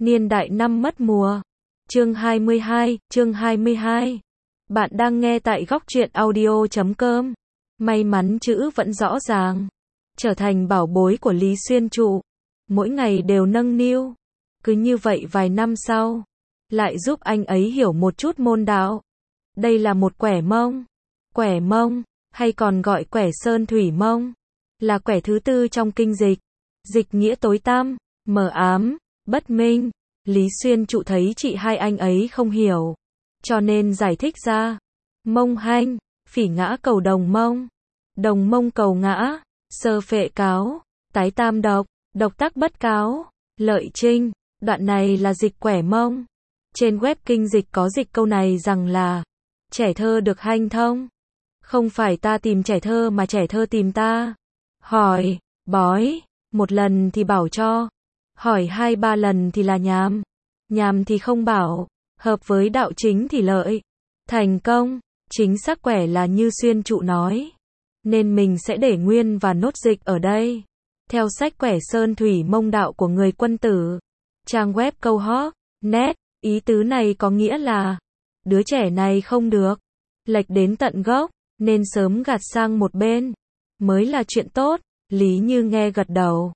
Niên đại năm mất mùa. Chương 22. Bạn đang nghe tại góc truyện audio.com. May mắn chữ vẫn rõ ràng. Trở thành bảo bối của Lý Xuyên Trụ. Mỗi ngày đều nâng niu. Cứ như vậy vài năm sau, lại giúp anh ấy hiểu một chút môn đạo. Đây là một quẻ mông. Quẻ mông, hay còn gọi quẻ sơn thủy mông, là quẻ thứ tư trong kinh dịch. Dịch nghĩa tối tăm, mờ ám, bất minh. Lý Xuyên Trụ thấy chị hai anh ấy không hiểu, cho nên giải thích ra. Mông hanh, phỉ ngã cầu đồng mông cầu ngã, sơ phệ cáo, tái tam độc, độc tắc bất cáo, lợi trinh. Đoạn này là dịch quẻ mông. Trên web kinh dịch có dịch câu này rằng là trẻ thơ được hanh thông. Không phải ta tìm trẻ thơ mà trẻ thơ tìm ta. Hỏi, bói, một lần thì bảo cho. Hỏi 2-3 lần thì là nhàm. Nhàm thì không bảo. Hợp với đạo chính thì lợi. Thành công, chính xác quẻ là như Xuyên Trụ nói. Nên mình sẽ để nguyên và nốt dịch ở đây. Theo sách quẻ sơn thủy mông đạo của người Quân Tử. Trang web câu net. Ý tứ này có nghĩa là đứa trẻ này không được lệch đến tận gốc, nên sớm gạt sang một bên mới là chuyện tốt. Lý Như nghe gật đầu.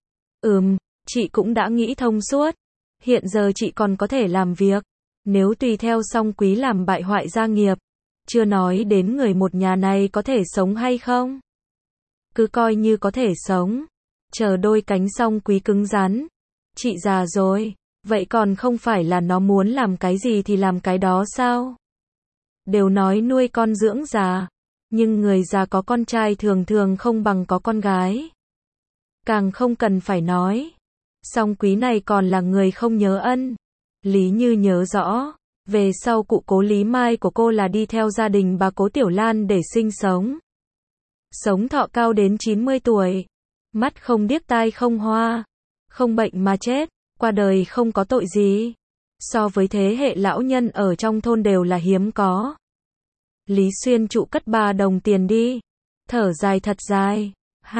Chị cũng đã nghĩ thông suốt. Hiện giờ chị còn có thể làm việc. Nếu tùy theo Song Quý làm bại hoại gia nghiệp, chưa nói đến người một nhà này có thể sống hay không. Cứ coi như có thể sống. Chờ đôi cánh Song Quý cứng rắn. Chị già rồi, vậy còn không phải là nó muốn làm cái gì thì làm cái đó sao? Đều nói nuôi con dưỡng già, nhưng người già có con trai thường thường không bằng có con gái. Càng không cần phải nói. Song Quý này còn là người không nhớ ân. Lý Như nhớ rõ, về sau cụ cố Lý Mai của cô là đi theo gia đình bà cố Tiểu Lan để sinh sống. Sống thọ cao đến 90 tuổi. Mắt không điếc tai không hoa. Không bệnh mà chết, qua đời không có tội gì. So với thế hệ lão nhân ở trong thôn đều là hiếm có. Lý Xuyên Trụ cất 3 đồng tiền đi. Thở dài thật dài.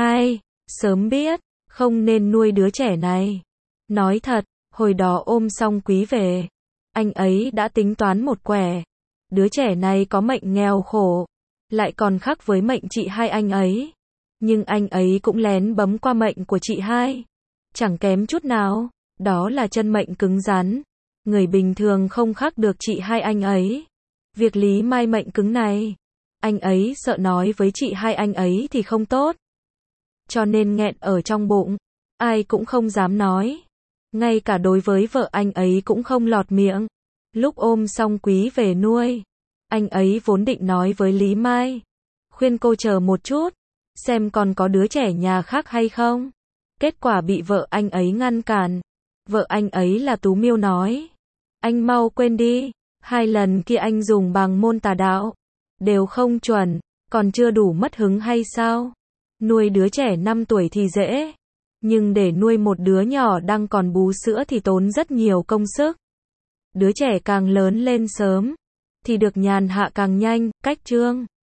Sớm biết, không nên nuôi đứa trẻ này. Nói thật, hồi đó ôm Song Quý về, anh ấy đã tính toán một quẻ. Đứa trẻ này có mệnh nghèo khổ, lại còn khác với mệnh chị hai anh ấy. Nhưng anh ấy cũng lén bấm qua mệnh của chị hai. Chẳng kém chút nào, đó là chân mệnh cứng rắn. Người bình thường không khác được chị hai anh ấy. Việc Lý Mai mệnh cứng này, anh ấy sợ nói với chị hai anh ấy thì không tốt. Cho nên nghẹn ở trong bụng, ai cũng không dám nói. Ngay cả đối với vợ anh ấy cũng không lọt miệng. Lúc ôm Song Quý về nuôi, anh ấy vốn định nói với Lý Mai, khuyên cô chờ một chút, xem còn có đứa trẻ nhà khác hay không. Kết quả bị vợ anh ấy ngăn cản. Vợ anh ấy là Tú Miêu nói, anh mau quên đi, 2 lần kia anh dùng bằng môn tà đạo, đều không chuẩn, còn chưa đủ mất hứng hay sao? Nuôi đứa trẻ 5 tuổi thì dễ, nhưng để nuôi một đứa nhỏ đang còn bú sữa thì tốn rất nhiều công sức. Đứa trẻ càng lớn lên sớm, thì được nhàn hạ càng nhanh. Cách chương